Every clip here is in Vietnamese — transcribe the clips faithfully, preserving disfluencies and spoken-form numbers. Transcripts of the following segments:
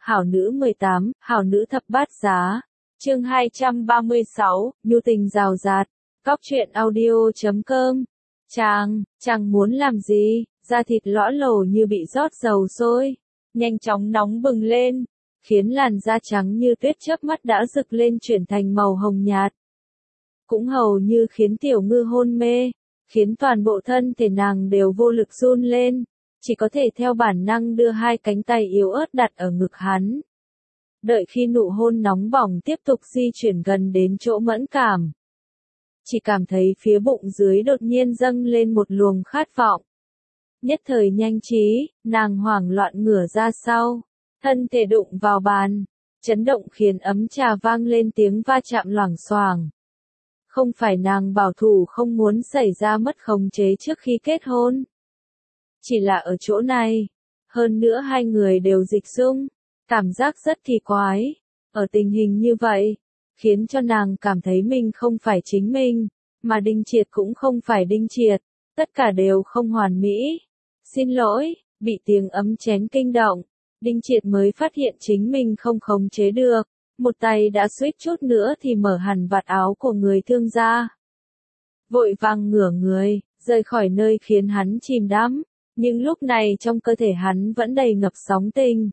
Hảo nữ mười tám, hảo nữ thập bát giá. Chương hai trăm ba mươi sáu, nhu tình rào rạt. Cóc truyện audio chấm com. Chàng, chàng muốn làm gì? Da thịt lõa lồ như bị rót dầu sôi, nhanh chóng nóng bừng lên, khiến làn da trắng như tuyết chớp mắt đã rực lên chuyển thành màu hồng nhạt. Cũng hầu như khiến Tiểu Ngư hôn mê, khiến toàn bộ thân thể nàng đều vô lực run lên, chỉ có thể theo bản năng đưa hai cánh tay yếu ớt đặt ở ngực hắn. Đợi khi nụ hôn nóng bỏng tiếp tục di chuyển gần đến chỗ mẫn cảm, chỉ cảm thấy phía bụng dưới đột nhiên dâng lên một luồng khát vọng. Nhất thời nhanh trí, nàng hoảng loạn ngửa ra sau, thân thể đụng vào bàn, chấn động khiến ấm trà vang lên tiếng va chạm loảng xoảng. Không phải nàng bảo thủ không muốn xảy ra mất khống chế trước khi kết hôn. Chỉ là ở chỗ này, hơn nữa hai người đều dịch dung, cảm giác rất kỳ quái. Ở tình hình như vậy, khiến cho nàng cảm thấy mình không phải chính mình, mà Đinh Triệt cũng không phải Đinh Triệt, tất cả đều không hoàn mỹ. Xin lỗi, bị tiếng ấm chén kinh động, Đinh Triệt mới phát hiện chính mình không khống chế được, một tay đã suýt chút nữa thì mở hẳn vạt áo của người thương ra. Vội vàng ngửa người, rời khỏi nơi khiến hắn chìm đắm, nhưng lúc này trong cơ thể hắn vẫn đầy ngập sóng tình.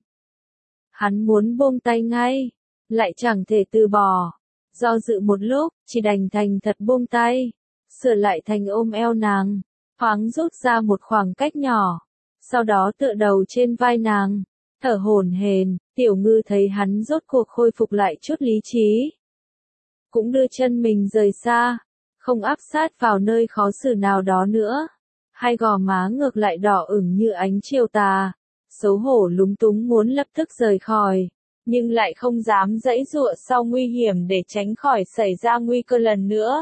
Hắn muốn buông tay ngay, lại chẳng thể từ bỏ. Do dự một lúc, chỉ đành thành thật buông tay, sửa lại thành ôm eo nàng, thoáng rút ra một khoảng cách nhỏ, sau đó tựa đầu trên vai nàng, thở hổn hển. Tiểu Ngư thấy hắn rốt cuộc khôi phục lại chút lý trí, cũng đưa chân mình rời xa, không áp sát vào nơi khó xử nào đó nữa. Hai gò má ngược lại đỏ ửng như ánh chiều tà, xấu hổ lúng túng muốn lập tức rời khỏi, nhưng lại không dám giãy giụa sau nguy hiểm để tránh khỏi xảy ra nguy cơ lần nữa.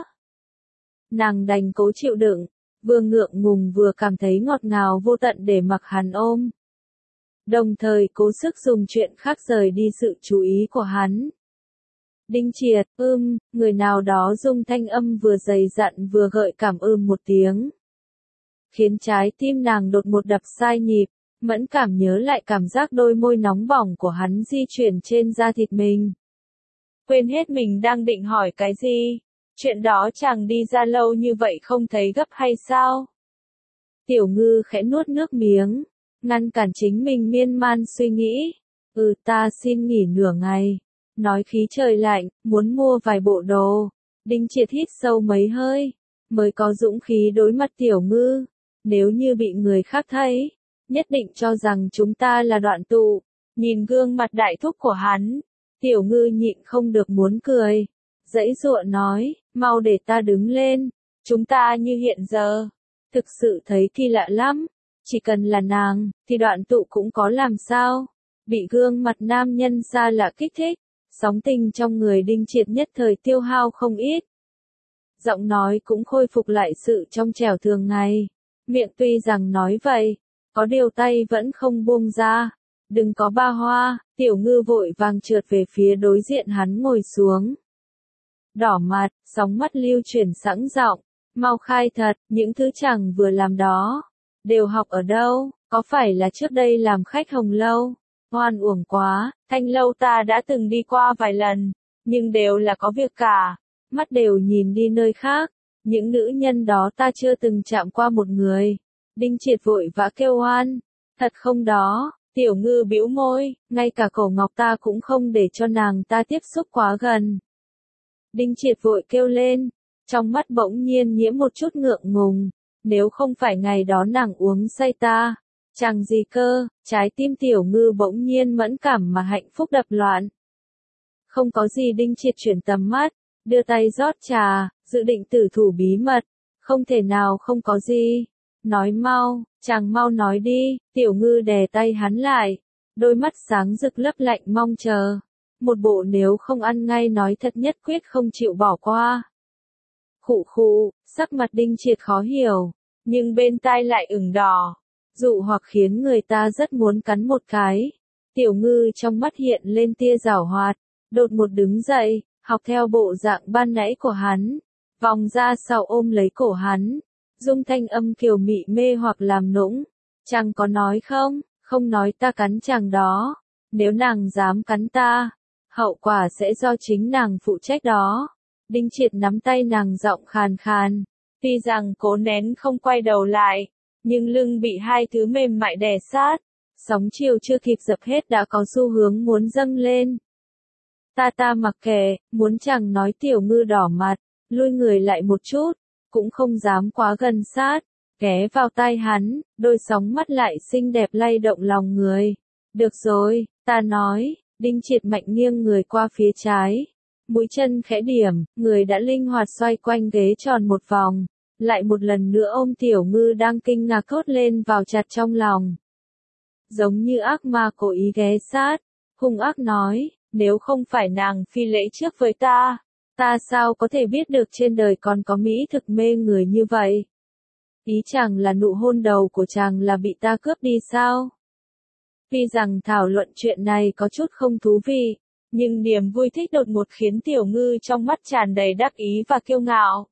Nàng đành cố chịu đựng, vừa ngượng ngùng vừa cảm thấy ngọt ngào vô tận để mặc hắn ôm. Đồng thời cố sức dùng chuyện khác rời đi sự chú ý của hắn. Đinh Triệt, ưm, người nào đó dùng thanh âm vừa dày dặn vừa gợi cảm ưm một tiếng, khiến trái tim nàng đột một đập sai nhịp, mẫn cảm nhớ lại cảm giác đôi môi nóng bỏng của hắn di chuyển trên da thịt mình. Quên hết mình đang định hỏi cái gì, chuyện đó chàng đi ra lâu như vậy không thấy gấp hay sao? Tiểu Ngư khẽ nuốt nước miếng, ngăn cản chính mình miên man suy nghĩ. Ừ, ta xin nghỉ nửa ngày. Nói khí trời lạnh, muốn mua vài bộ đồ. Đinh Triệt hít sâu mấy hơi, mới có dũng khí đối mặt Tiểu Ngư. Nếu như bị người khác thấy, nhất định cho rằng chúng ta là đoạn tụ. Nhìn gương mặt đại thúc của hắn, Tiểu Ngư nhịn không được muốn cười. Giãy giụa nói, mau để ta đứng lên, chúng ta như hiện giờ. Thực sự thấy kỳ lạ lắm, chỉ cần là nàng, thì đoạn tụ cũng có làm sao. Bị gương mặt nam nhân xa lạ kích thích, sóng tình trong người Đinh Triệt nhất thời tiêu hao không ít. Giọng nói cũng khôi phục lại sự trong trẻo thường ngày. Miệng tuy rằng nói vậy, có điều tay vẫn không buông ra. Đừng có ba hoa. Tiểu Ngư vội vàng trượt về phía đối diện hắn ngồi xuống. Đỏ mặt, sóng mắt lưu chuyển sẵn giọng, mau khai thật, những thứ chàng vừa làm đó, đều học ở đâu, có phải là trước đây làm khách Hồng Lâu? Hoan uổng quá, Thanh Lâu ta đã từng đi qua vài lần, nhưng đều là có việc cả, mắt đều nhìn đi nơi khác, những nữ nhân đó ta chưa từng chạm qua một người. Đinh Triệt vội vã kêu oan, thật không đó? Tiểu Ngư bĩu môi, ngay cả cổ ngọc ta cũng không để cho nàng ta tiếp xúc quá gần. Đinh Triệt vội kêu lên, trong mắt bỗng nhiên nhiễm một chút ngượng ngùng, nếu không phải ngày đó nàng uống say ta, chẳng gì cơ. Trái tim Tiểu Ngư bỗng nhiên mẫn cảm mà hạnh phúc đập loạn. Không có gì. Đinh Triệt chuyển tầm mắt, đưa tay rót trà, dự định tử thủ bí mật. Không thể nào không có gì. Nói mau, chàng mau nói đi. Tiểu Ngư đè tay hắn lại, đôi mắt sáng rực lấp lạnh mong chờ. Một bộ nếu không ăn ngay nói thật nhất quyết không chịu bỏ qua. Khụ khụ, sắc mặt Đinh Triệt khó hiểu, nhưng bên tai lại ửng đỏ, dụ hoặc khiến người ta rất muốn cắn một cái. Tiểu Ngư trong mắt hiện lên tia giảo hoạt, đột một đứng dậy, học theo bộ dạng ban nãy của hắn, vòng ra sau ôm lấy cổ hắn, dung thanh âm kiều mị mê hoặc làm nũng. Chàng có nói không? Không nói ta cắn chàng đó. nếu nàng dám cắn ta, hậu quả sẽ do chính nàng phụ trách đó. Đinh Triệt nắm tay nàng giọng khàn khàn, tuy rằng cố nén không quay đầu lại, nhưng lưng bị hai thứ mềm mại đè sát, sóng chiều chưa kịp dập hết đã có xu hướng muốn dâng lên. Ta ta mặc kệ, muốn chẳng nói Tiểu Ngư đỏ mặt, lui người lại một chút, cũng không dám quá gần sát, ghé vào tai hắn, đôi sóng mắt lại xinh đẹp lay động lòng người. Được rồi, ta nói, Đinh Triệt mạnh nghiêng người qua phía trái, mũi chân khẽ điểm, người đã linh hoạt xoay quanh ghế tròn một vòng, lại một lần nữa ôm Tiểu Ngư đang kinh ngạc thốt lên vào chặt trong lòng. Giống như ác ma cố ý ghé sát, hung ác nói, nếu không phải nàng phi lễ trước với ta, ta sao có thể biết được trên đời còn có mỹ thực mê người như vậy? Ý chàng là nụ hôn đầu của chàng là bị ta cướp đi sao? Tuy rằng thảo luận chuyện này có chút không thú vị, nhưng niềm vui thích đột ngột khiến Tiểu Ngư trong mắt tràn đầy đắc ý và kiêu ngạo.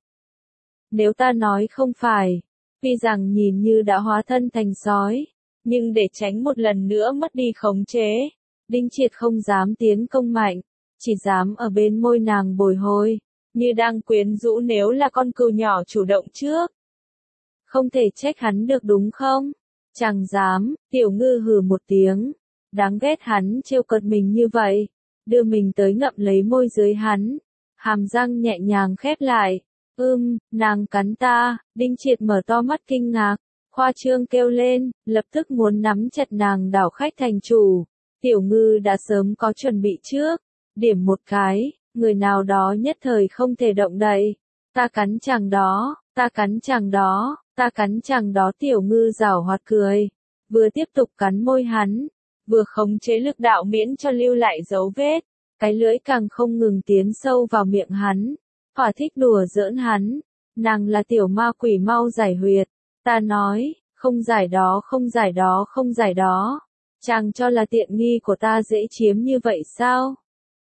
Nếu ta nói không phải, tuy rằng nhìn như đã hóa thân thành sói, nhưng để tránh một lần nữa mất đi khống chế, Đinh Triệt không dám tiến công mạnh, chỉ dám ở bên môi nàng bồi hồi, như đang quyến rũ nếu là con cừu nhỏ chủ động trước. Không thể trách hắn được đúng không? Chẳng dám, Tiểu Ngư hừ một tiếng, đáng ghét hắn trêu cợt mình như vậy, đưa mình tới ngậm lấy môi dưới hắn, hàm răng nhẹ nhàng khép lại. Ưm, nàng cắn ta, Đinh Triệt mở to mắt kinh ngạc, khoa trương kêu lên, lập tức muốn nắm chặt nàng đảo khách thành chủ. Tiểu Ngư đã sớm có chuẩn bị trước, điểm một cái, người nào đó nhất thời không thể động đậy. Ta cắn chàng đó, ta cắn chàng đó, ta cắn chàng đó. Tiểu Ngư giảo hoạt cười, vừa tiếp tục cắn môi hắn, vừa khống chế lực đạo miễn cho lưu lại dấu vết, cái lưỡi càng không ngừng tiến sâu vào miệng hắn, thỏa thích đùa giỡn hắn. Nàng là tiểu ma quỷ, mau giải huyệt. Ta nói, không giải đó, không giải đó, không giải đó. Chàng cho là tiện nghi của ta dễ chiếm như vậy sao?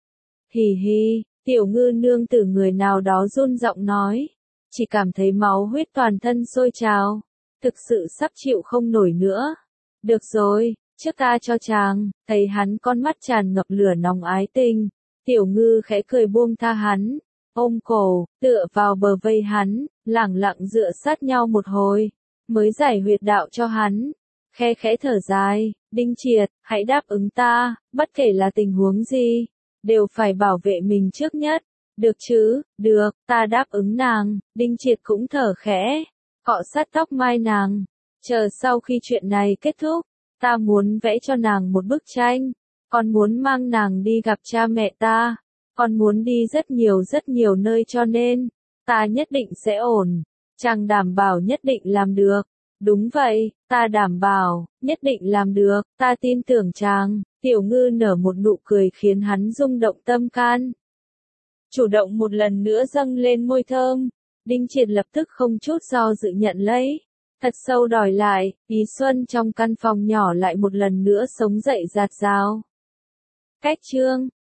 Hì hì, Tiểu Ngư nương tử người nào đó run giọng nói, chỉ cảm thấy máu huyết toàn thân sôi trào, thực sự sắp chịu không nổi nữa. Được rồi, trước ta cho chàng. Thấy hắn con mắt tràn ngập lửa nóng ái tình, Tiểu Ngư khẽ cười buông tha hắn, ôm cổ, tựa vào bờ vây hắn, lẳng lặng dựa sát nhau một hồi, mới giải huyệt đạo cho hắn. Khe khẽ thở dài, Đinh Triệt, hãy đáp ứng ta, bất kể là tình huống gì, đều phải bảo vệ mình trước nhất. Được chứ? Được, ta đáp ứng nàng. Đinh Triệt cũng thở khẽ, cọ sát tóc mai nàng. Chờ sau khi chuyện này kết thúc, ta muốn vẽ cho nàng một bức tranh, còn muốn mang nàng đi gặp cha mẹ ta, còn muốn đi rất nhiều rất nhiều nơi, cho nên, ta nhất định sẽ ổn. Chàng đảm bảo nhất định làm được. Đúng vậy, ta đảm bảo, nhất định làm được, ta tin tưởng chàng. Tiểu Ngư nở một nụ cười khiến hắn rung động tâm can. Chủ động một lần nữa dâng lên môi thơm, Đinh Triệt lập tức không chút do dự nhận lấy, thật sâu đòi lại, ý xuân trong căn phòng nhỏ lại một lần nữa sống dậy rạt rào. Cách chương